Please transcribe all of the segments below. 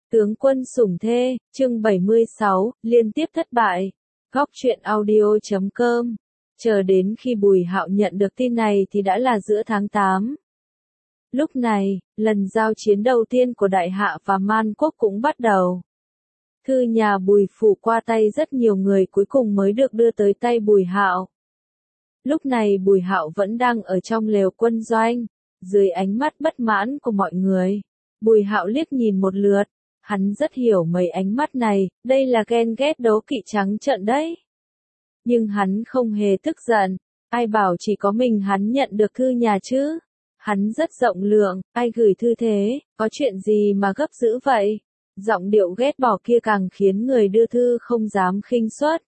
Tướng quân sủng thê, chương 76, liên tiếp thất bại. Góc truyện audio.com. Chờ đến khi Bùi Hạo nhận được tin này thì đã là giữa tháng 8. Lúc này, lần giao chiến đầu tiên của Đại Hạ và Man Quốc cũng bắt đầu. Thư nhà Bùi phủ qua tay rất nhiều người cuối cùng mới được đưa tới tay Bùi Hạo. Lúc này Bùi Hạo vẫn đang ở trong lều quân doanh, dưới ánh mắt bất mãn của mọi người. Bùi Hạo liếc nhìn một lượt. Hắn rất hiểu mấy ánh mắt này, đây là ghen ghét đố kỵ trắng trợn đấy. Nhưng hắn không hề tức giận, ai bảo chỉ có mình hắn nhận được thư nhà chứ. Hắn rất rộng lượng, ai gửi thư thế, có chuyện gì mà gấp dữ vậy? Giọng điệu ghét bỏ kia càng khiến người đưa thư không dám khinh suất.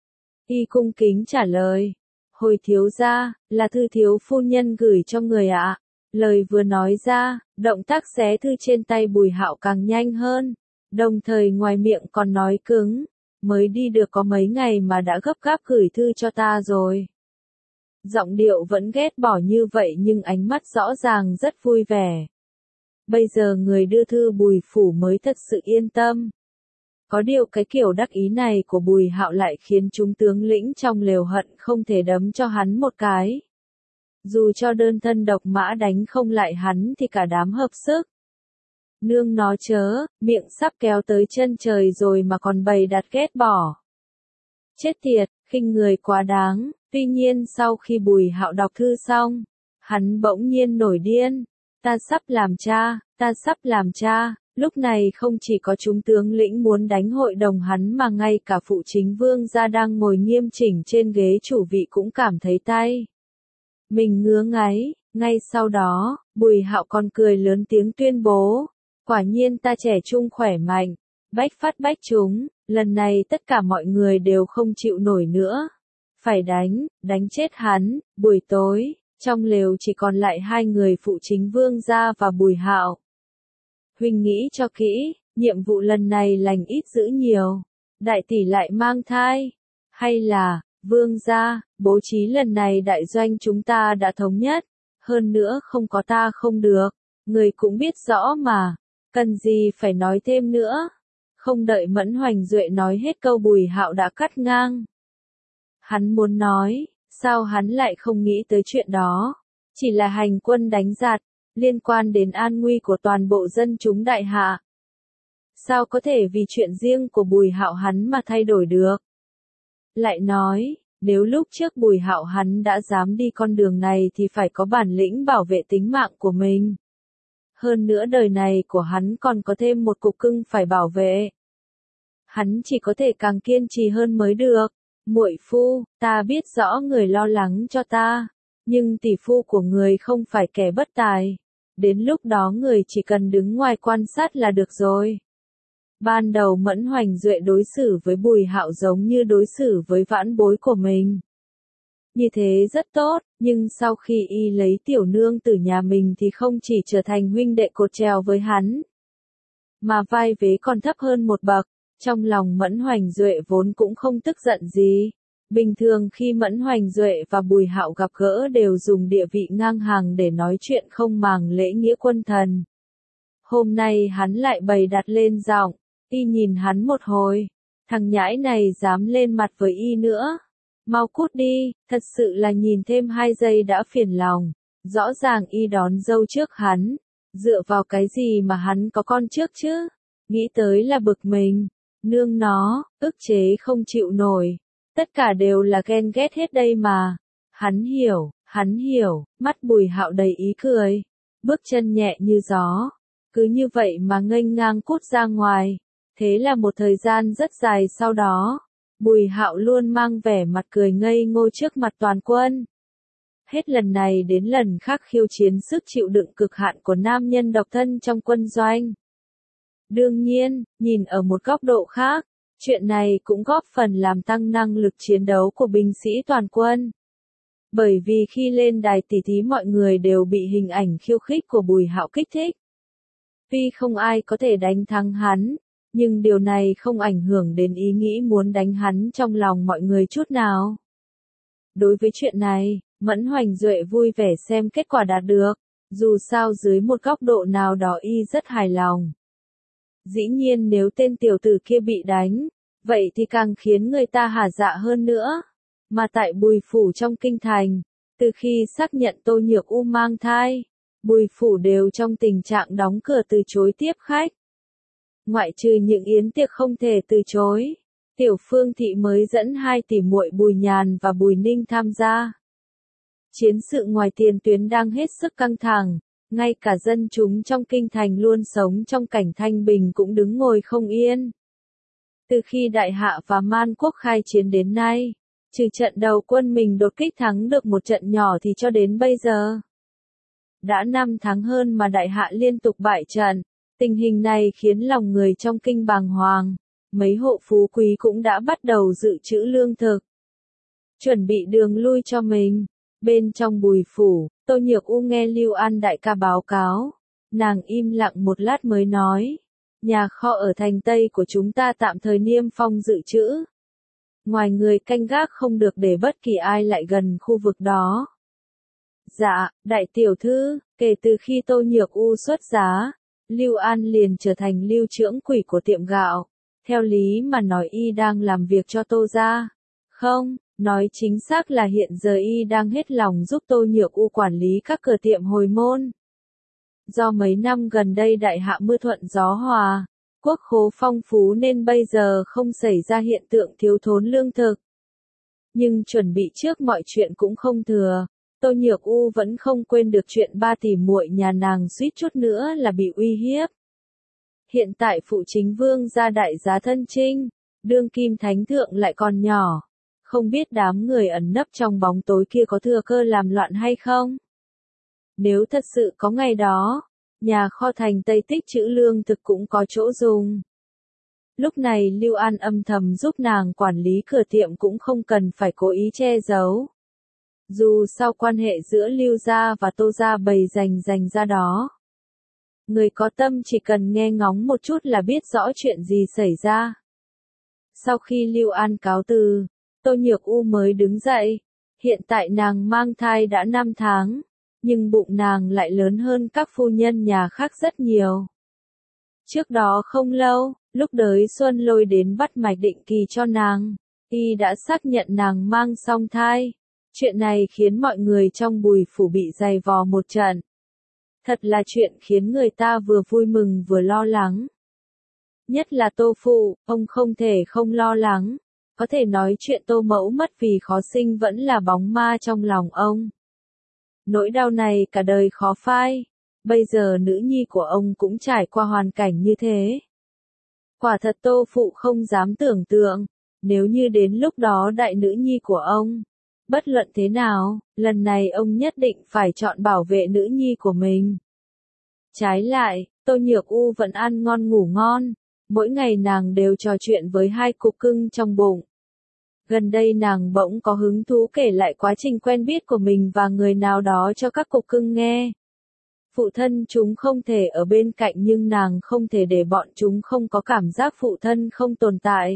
Y cung kính trả lời, hồi thiếu gia, là thư thiếu phu nhân gửi cho người ạ. Lời vừa nói ra, động tác xé thư trên tay Bùi Hạo càng nhanh hơn, đồng thời ngoài miệng còn nói cứng, mới đi được có mấy ngày mà đã gấp gáp gửi thư cho ta rồi. Giọng điệu vẫn ghét bỏ như vậy nhưng ánh mắt rõ ràng rất vui vẻ. Bây giờ người đưa thư Bùi phủ mới thật sự yên tâm. Có điều cái kiểu đắc ý này của Bùi Hạo lại khiến chúng tướng lĩnh trong lều hận không thể đấm cho hắn một cái. Dù cho đơn thân độc mã đánh không lại hắn thì cả đám hợp sức. Nương nó chớ, miệng sắp kéo tới chân trời rồi mà còn bày đặt ghét bỏ. Chết tiệt, khinh người quá đáng. Tuy nhiên sau khi Bùi Hạo đọc thư xong, hắn bỗng nhiên nổi điên. Ta sắp làm cha, ta sắp làm cha. Lúc này không chỉ có chúng tướng lĩnh muốn đánh hội đồng hắn mà ngay cả phụ chính vương gia đang ngồi nghiêm chỉnh trên ghế chủ vị cũng cảm thấy tay mình ngứa ngáy. Ngay sau đó, Bùi Hạo còn cười lớn tiếng tuyên bố, quả nhiên ta trẻ trung khỏe mạnh, bách phát bách trúng, lần này tất cả mọi người đều không chịu nổi nữa. Phải đánh chết hắn. Buổi tối, trong lều chỉ còn lại hai người phụ chính vương gia và Bùi Hạo. Huynh nghĩ cho kỹ, nhiệm vụ lần này lành ít dữ nhiều. Đại tỷ lại mang thai. Hay là, vương gia, bố trí lần này đại doanh chúng ta đã thống nhất. Hơn nữa không có ta không được. Người cũng biết rõ mà. Cần gì phải nói thêm nữa. Không đợi Mẫn Hoành Duệ nói hết câu Bùi Hạo đã cắt ngang. Hắn muốn nói, sao hắn lại không nghĩ tới chuyện đó. Chỉ là hành quân đánh giặc, liên quan đến an nguy của toàn bộ dân chúng Đại Hạ. Sao có thể vì chuyện riêng của Bùi Hạo hắn mà thay đổi được? Lại nói, nếu lúc trước Bùi Hạo hắn đã dám đi con đường này thì phải có bản lĩnh bảo vệ tính mạng của mình. Hơn nữa đời này của hắn còn có thêm một cục cưng phải bảo vệ. Hắn chỉ có thể càng kiên trì hơn mới được. Muội phu, ta biết rõ người lo lắng cho ta, nhưng tỷ phu của người không phải kẻ bất tài. Đến lúc đó người chỉ cần đứng ngoài quan sát là được rồi. Ban đầu Mẫn Hoành Duệ đối xử với Bùi Hạo giống như đối xử với vãn bối của mình. Như thế rất tốt, nhưng sau khi y lấy tiểu nương từ nhà mình thì không chỉ trở thành huynh đệ cột trèo với hắn, mà vai vế còn thấp hơn một bậc. Trong lòng Mẫn Hoành Duệ vốn cũng không tức giận gì. Bình thường khi Mẫn Hoành Duệ và Bùi Hạo gặp gỡ đều dùng địa vị ngang hàng để nói chuyện không màng lễ nghĩa quân thần. Hôm nay hắn lại bày đặt lên giọng, y nhìn hắn một hồi. Thằng nhãi này dám lên mặt với y nữa. Mau cút đi, thật sự là nhìn thêm 2 giây đã phiền lòng. Rõ ràng y đón dâu trước hắn. Dựa vào cái gì mà hắn có con trước chứ? Nghĩ tới là bực mình. Nương nó, ức chế không chịu nổi. Tất cả đều là ghen ghét hết đây mà. Hắn hiểu, mắt Bùi Hạo đầy ý cười. Bước chân nhẹ như gió. Cứ như vậy mà nghênh ngang cút ra ngoài. Thế là một thời gian rất dài sau đó, Bùi Hạo luôn mang vẻ mặt cười ngây ngô trước mặt toàn quân. Hết lần này đến lần khác khiêu chiến sức chịu đựng cực hạn của nam nhân độc thân trong quân doanh. Đương nhiên, nhìn ở một góc độ khác, chuyện này cũng góp phần làm tăng năng lực chiến đấu của binh sĩ toàn quân. Bởi vì khi lên đài tỉ thí mọi người đều bị hình ảnh khiêu khích của Bùi Hạo kích thích. Tuy không ai có thể đánh thắng hắn, nhưng điều này không ảnh hưởng đến ý nghĩ muốn đánh hắn trong lòng mọi người chút nào. Đối với chuyện này, Mẫn Hoành Duệ vui vẻ xem kết quả đạt được, dù sao dưới một góc độ nào đó y rất hài lòng. Dĩ nhiên nếu tên tiểu tử kia bị đánh, vậy thì càng khiến người ta hả dạ hơn nữa. Mà tại Bùi Phủ trong kinh thành, từ khi xác nhận Tô Nhược U mang thai, Bùi Phủ đều trong tình trạng đóng cửa từ chối tiếp khách. Ngoại trừ những yến tiệc không thể từ chối, Tiểu Phương Thị mới dẫn hai tỷ muội Bùi Nhàn và Bùi Ninh tham gia. Chiến sự ngoài tiền tuyến đang hết sức căng thẳng, ngay cả dân chúng trong kinh thành luôn sống trong cảnh thanh bình cũng đứng ngồi không yên. Từ khi Đại Hạ và Man Quốc khai chiến đến nay, trừ trận đầu quân mình đột kích thắng được một trận nhỏ thì cho đến bây giờ, đã 5 tháng hơn mà Đại Hạ liên tục bại trận. Tình hình này khiến lòng người trong kinh bàng hoàng, mấy hộ phú quý cũng đã bắt đầu dự trữ lương thực, chuẩn bị đường lui cho mình. Bên trong Bùi Phủ, Tô Nhược U nghe Lưu An đại ca báo cáo, nàng im lặng một lát mới nói, nhà kho ở thành Tây của chúng ta tạm thời niêm phong dự trữ. Ngoài người canh gác không được để bất kỳ ai lại gần khu vực đó. Dạ, đại tiểu thư, kể từ khi Tô Nhược U xuất giá, Lưu An liền trở thành lưu trưởng quỷ của tiệm gạo. Theo lý mà nói y đang làm việc cho Tô gia. Không, nói chính xác là hiện giờ y đang hết lòng giúp Tô Nhược U quản lý các cửa tiệm hồi môn. Do mấy năm gần đây Đại Hạ mưa thuận gió hòa, quốc khố phong phú nên bây giờ không xảy ra hiện tượng thiếu thốn lương thực. Nhưng chuẩn bị trước mọi chuyện cũng không thừa. Tô Nhược U vẫn không quên được chuyện 3 tỷ muội nhà nàng suýt chút nữa là bị uy hiếp. Hiện tại phụ chính vương gia đại giá thân chinh, đương kim thánh thượng lại còn nhỏ. Không biết đám người ẩn nấp trong bóng tối kia có thừa cơ làm loạn hay không? Nếu thật sự có ngày đó, nhà kho thành Tây tích trữ lương thực cũng có chỗ dùng. Lúc này Lưu An âm thầm giúp nàng quản lý cửa tiệm cũng không cần phải cố ý che giấu. Dù sao quan hệ giữa Lưu gia và Tô gia bày rành ra đó. Người có tâm chỉ cần nghe ngóng một chút là biết rõ chuyện gì xảy ra. Sau khi Lưu An cáo từ, Tô Nhược U mới đứng dậy. Hiện tại nàng mang thai đã 5 tháng, nhưng bụng nàng lại lớn hơn các phu nhân nhà khác rất nhiều. Trước đó không lâu, lúc Đới Xuân Lôi đến bắt mạch định kỳ cho nàng, y đã xác nhận nàng mang song thai. Chuyện này khiến mọi người trong Bùi Phủ bị dày vò một trận. Thật là chuyện khiến người ta vừa vui mừng vừa lo lắng. Nhất là Tô Phụ, ông không thể không lo lắng. Có thể nói chuyện Tô Mẫu mất vì khó sinh vẫn là bóng ma trong lòng ông. Nỗi đau này cả đời khó phai. Bây giờ nữ nhi của ông cũng trải qua hoàn cảnh như thế. Quả thật Tô Phụ không dám tưởng tượng, nếu như đến lúc đó đại nữ nhi của ông, bất luận thế nào, lần này ông nhất định phải chọn bảo vệ nữ nhi của mình. Trái lại, Tô Nhược U vẫn ăn ngon ngủ ngon, mỗi ngày nàng đều trò chuyện với hai cục cưng trong bụng. Gần đây nàng bỗng có hứng thú kể lại quá trình quen biết của mình và người nào đó cho các cục cưng nghe. Phụ thân chúng không thể ở bên cạnh nhưng nàng không thể để bọn chúng không có cảm giác phụ thân không tồn tại.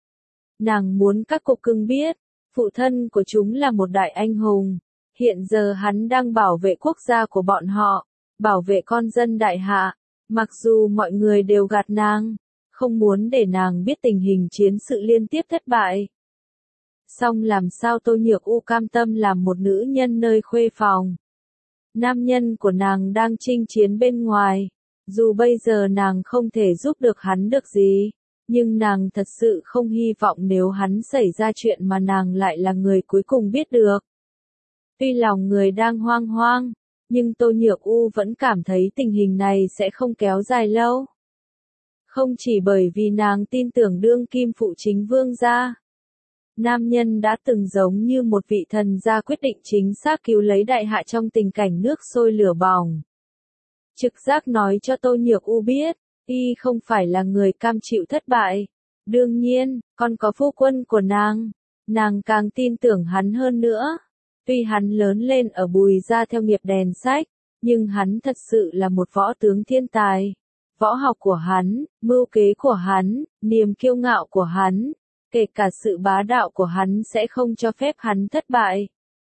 Nàng muốn các cục cưng biết, phụ thân của chúng là một đại anh hùng. Hiện giờ hắn đang bảo vệ quốc gia của bọn họ, bảo vệ con dân Đại Hạ. Mặc dù mọi người đều gạt nàng, không muốn để nàng biết tình hình chiến sự liên tiếp thất bại. Song làm sao Tô Nhược U cam tâm làm một nữ nhân nơi khuê phòng. Nam nhân của nàng đang chinh chiến bên ngoài. Dù bây giờ nàng không thể giúp được hắn được gì, nhưng nàng thật sự không hy vọng nếu hắn xảy ra chuyện mà nàng lại là người cuối cùng biết được. Tuy lòng người đang hoang hoang, nhưng Tô Nhược U vẫn cảm thấy tình hình này sẽ không kéo dài lâu. Không chỉ bởi vì nàng tin tưởng đương kim phụ chính vương gia. Nam nhân đã từng giống như một vị thần gia quyết định chính xác cứu lấy Đại Hạ trong tình cảnh nước sôi lửa bỏng. Trực giác nói cho Tô Nhược U biết, y không phải là người cam chịu thất bại. Đương nhiên, còn có phu quân của nàng càng tin tưởng hắn hơn nữa. Tuy hắn lớn lên ở Bùi gia theo nghiệp đèn sách, nhưng hắn thật sự là một võ tướng thiên tài. Võ học của hắn, mưu kế của hắn, niềm kiêu ngạo của hắn, kể cả sự bá đạo của hắn sẽ không cho phép hắn thất bại.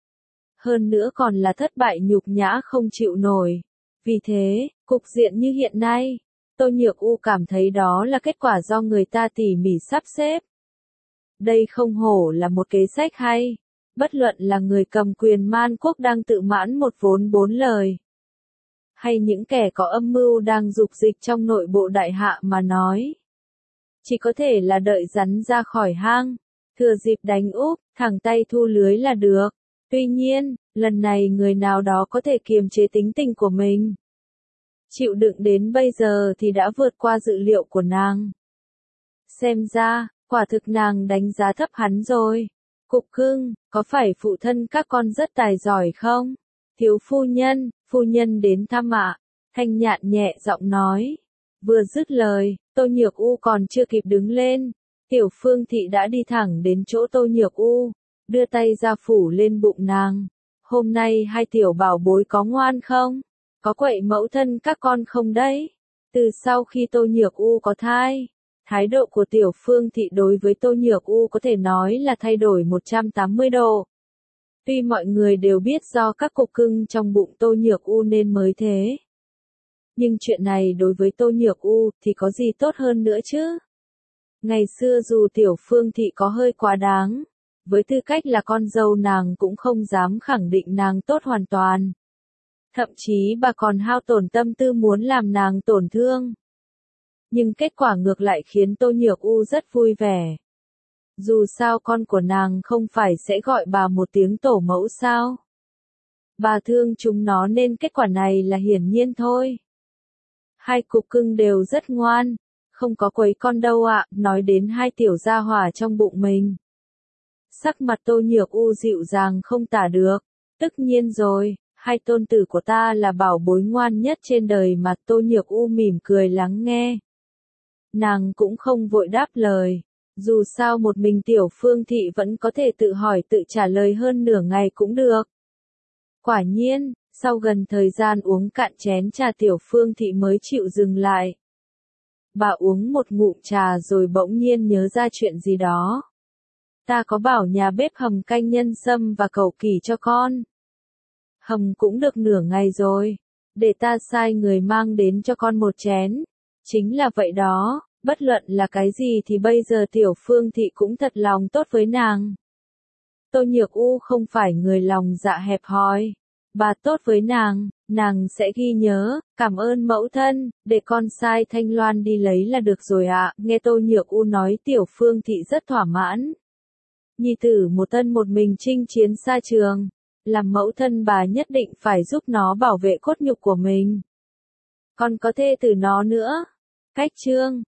Hơn nữa còn là thất bại nhục nhã không chịu nổi. Vì thế, cục diện như hiện nay, Tô Nhược U cảm thấy đó là kết quả do người ta tỉ mỉ sắp xếp. Đây không hổ là một kế sách hay. Bất luận là người cầm quyền man quốc đang tự mãn một vốn bốn lời, hay những kẻ có âm mưu đang dục dịch trong nội bộ đại hạ mà nói. Chỉ có thể là đợi rắn ra khỏi hang, thừa dịp đánh úp, thẳng tay thu lưới là được. Tuy nhiên, lần này người nào đó có thể kiềm chế tính tình của mình. Chịu đựng đến bây giờ thì đã vượt qua dự liệu của nàng. Xem ra, quả thực nàng đánh giá thấp hắn rồi. Cục cưng, có phải phụ thân các con rất tài giỏi không? Thiếu phu nhân đến thăm ạ. Thanh Nhạn nhẹ giọng nói. Vừa dứt lời, Tô Nhược U còn chưa kịp đứng lên. Tiểu Phương Thị đã đi thẳng đến chỗ Tô Nhược U, đưa tay ra phủ lên bụng nàng. Hôm nay hai tiểu bảo bối có ngoan không? Có quậy mẫu thân các con không đấy? Từ sau khi Tô Nhược U có thai, thái độ của Tiểu Phương Thị đối với Tô Nhược U có thể nói là thay đổi 180 độ. Tuy mọi người đều biết do các cục cưng trong bụng Tô Nhược U nên mới thế. Nhưng chuyện này đối với Tô Nhược U thì có gì tốt hơn nữa chứ? Ngày xưa dù Tiểu Phương Thị có hơi quá đáng, với tư cách là con dâu nàng cũng không dám khẳng định nàng tốt hoàn toàn. Thậm chí bà còn hao tổn tâm tư muốn làm nàng tổn thương. Nhưng kết quả ngược lại khiến Tô Nhược U rất vui vẻ. Dù sao con của nàng không phải sẽ gọi bà một tiếng tổ mẫu sao? Bà thương chúng nó nên kết quả này là hiển nhiên thôi. Hai cục cưng đều rất ngoan, không có quấy con đâu ạ, nói đến hai tiểu gia hỏa trong bụng mình. Sắc mặt Tô Nhược U dịu dàng không tả được, tất nhiên rồi, hai tôn tử của ta là bảo bối ngoan nhất trên đời mà. Tô Nhược U mỉm cười lắng nghe. Nàng cũng không vội đáp lời, dù sao một mình Tiểu Phương Thị vẫn có thể tự hỏi tự trả lời hơn nửa ngày cũng được. Quả nhiên, sau gần thời gian uống cạn chén trà Tiểu Phương Thị mới chịu dừng lại. Bà uống một ngụm trà rồi bỗng nhiên nhớ ra chuyện gì đó. Ta có bảo nhà bếp hầm canh nhân sâm và cầu kỳ cho con. Hầm cũng được nửa ngày rồi, để ta sai người mang đến cho con một chén. Chính là vậy đó, bất luận là cái gì thì bây giờ Tiểu Phương Thị cũng thật lòng tốt với nàng. Tô Nhược U không phải người lòng dạ hẹp hòi. Bà tốt với nàng sẽ ghi nhớ, cảm ơn mẫu thân, để con sai Thanh Loan đi lấy là được rồi ạ. Nghe Tô Nhược U nói Tiểu Phương Thị rất thỏa mãn. Nhi tử một thân một mình chinh chiến xa trường, làm mẫu thân bà nhất định phải giúp nó bảo vệ cốt nhục của mình. Còn có thê tử nó nữa. Cách chương